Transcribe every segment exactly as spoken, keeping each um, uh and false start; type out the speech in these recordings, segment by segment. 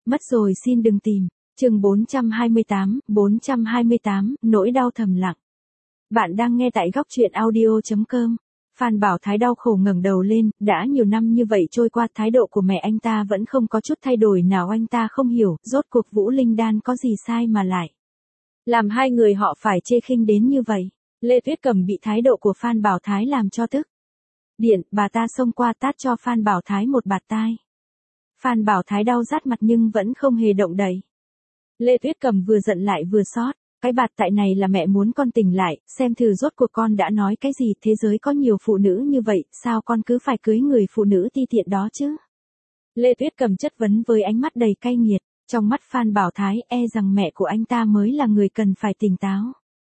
mất rồi xin đừng tìm. Chương bốn trăm hai mươi tám, bốn trăm hai mươi tám, nỗi đau thầm lặng. Bạn đang nghe tại góc truyện audio chấm com. Phan Bảo Thái đau khổ ngẩng đầu lên, đã nhiều năm như vậy trôi qua, thái độ của mẹ anh ta vẫn không có chút thay đổi nào. Anh ta không hiểu, rốt cuộc Vũ Linh Đan có gì sai mà lại làm hai người họ phải chê khinh đến như vậy. Lê Tuyết Cầm bị thái độ của Phan Bảo Thái làm cho tức. Điện, bà ta xông qua tát cho Phan Bảo Thái một bạt tai. Phan Bảo Thái đau rát mặt nhưng vẫn không hề động đậy. Lê Tuyết Cầm vừa giận lại vừa xót. Cái bạt tại này là mẹ muốn con tỉnh lại, xem thử rốt cuộc con đã nói cái gì. Thế giới có nhiều phụ nữ như vậy, sao con cứ phải cưới người phụ nữ ti tiện đó chứ? Lê Tuyết Cầm chất vấn với ánh mắt đầy cay nghiệt. Trong mắt Phan Bảo Thái e rằng mẹ của anh ta mới là người cần phải tỉnh táo.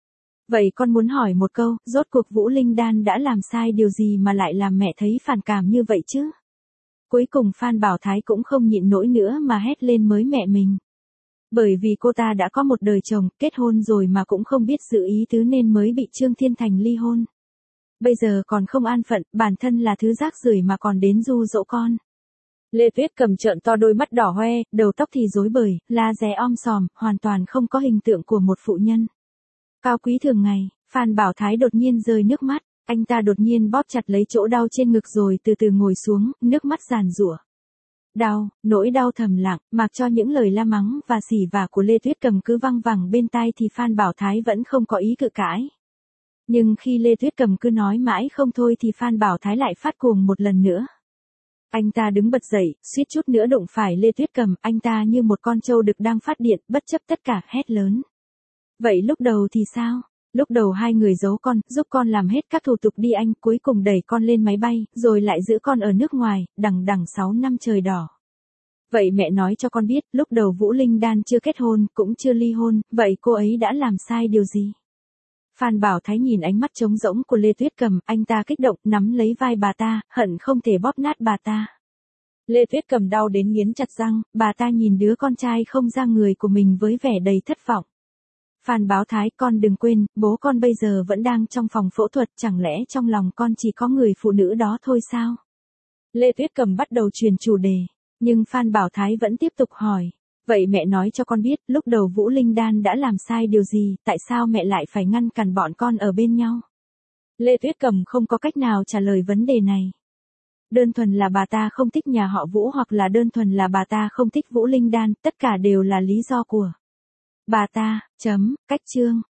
Vậy con muốn hỏi một câu, rốt cuộc Vũ Linh Đan đã làm sai điều gì mà lại làm mẹ thấy phản cảm như vậy chứ? Cuối cùng Phan Bảo Thái cũng không nhịn nổi nữa mà hét lên với mẹ mình. Bởi vì cô ta đã có một đời chồng, kết hôn rồi mà cũng không biết giữ ý tứ nên mới bị Trương Thiên Thành ly hôn. Bây giờ còn không an phận, bản thân là thứ rác rưởi mà còn đến ru dỗ con. Lê Tuyết Cầm trợn to đôi mắt đỏ hoe, đầu tóc thì rối bời, la rè om sòm, hoàn toàn không có hình tượng của một phụ nhân cao quý thường ngày. Phan Bảo Thái đột nhiên rơi nước mắt, anh ta đột nhiên bóp chặt lấy chỗ đau trên ngực rồi từ từ ngồi xuống, nước mắt giàn giụa. Đau, nỗi đau thầm lặng, mặc cho những lời la mắng và xỉ vả của Lê Tuyết Cầm cứ văng vẳng bên tai thì Phan Bảo Thái vẫn không có ý cự cãi. Nhưng khi Lê Tuyết Cầm cứ nói mãi không thôi thì Phan Bảo Thái lại phát cuồng một lần nữa. Anh ta đứng bật dậy, suýt chút nữa đụng phải Lê Tuyết Cầm, anh ta như một con trâu đực đang phát điện, bất chấp tất cả, hét lớn. Vậy lúc đầu thì sao? Lúc đầu hai người giấu con, giúp con làm hết các thủ tục đi anh, cuối cùng đẩy con lên máy bay, rồi lại giữ con ở nước ngoài, đằng đằng sáu năm trời đỏ. Vậy mẹ nói cho con biết, lúc đầu Vũ Linh Đan chưa kết hôn, cũng chưa ly hôn, vậy cô ấy đã làm sai điều gì? Phan Bảo Thái nhìn ánh mắt trống rỗng của Lê Tuyết Cầm, anh ta kích động, nắm lấy vai bà ta, hận không thể bóp nát bà ta. Lê Tuyết Cầm đau đến nghiến chặt răng, bà ta nhìn đứa con trai không ra người của mình với vẻ đầy thất vọng. Phan Bảo Thái, con đừng quên, bố con bây giờ vẫn đang trong phòng phẫu thuật, chẳng lẽ trong lòng con chỉ có người phụ nữ đó thôi sao? Lê Tuyết Cầm bắt đầu truyền chủ đề, nhưng Phan Bảo Thái vẫn tiếp tục hỏi. Vậy mẹ nói cho con biết, lúc đầu Vũ Linh Đan đã làm sai điều gì, tại sao mẹ lại phải ngăn cản bọn con ở bên nhau? Lê Tuyết Cầm không có cách nào trả lời vấn đề này. Đơn thuần là bà ta không thích nhà họ Vũ hoặc là đơn thuần là bà ta không thích Vũ Linh Đan, tất cả đều là lý do của bà ta. Chấm, cách chương.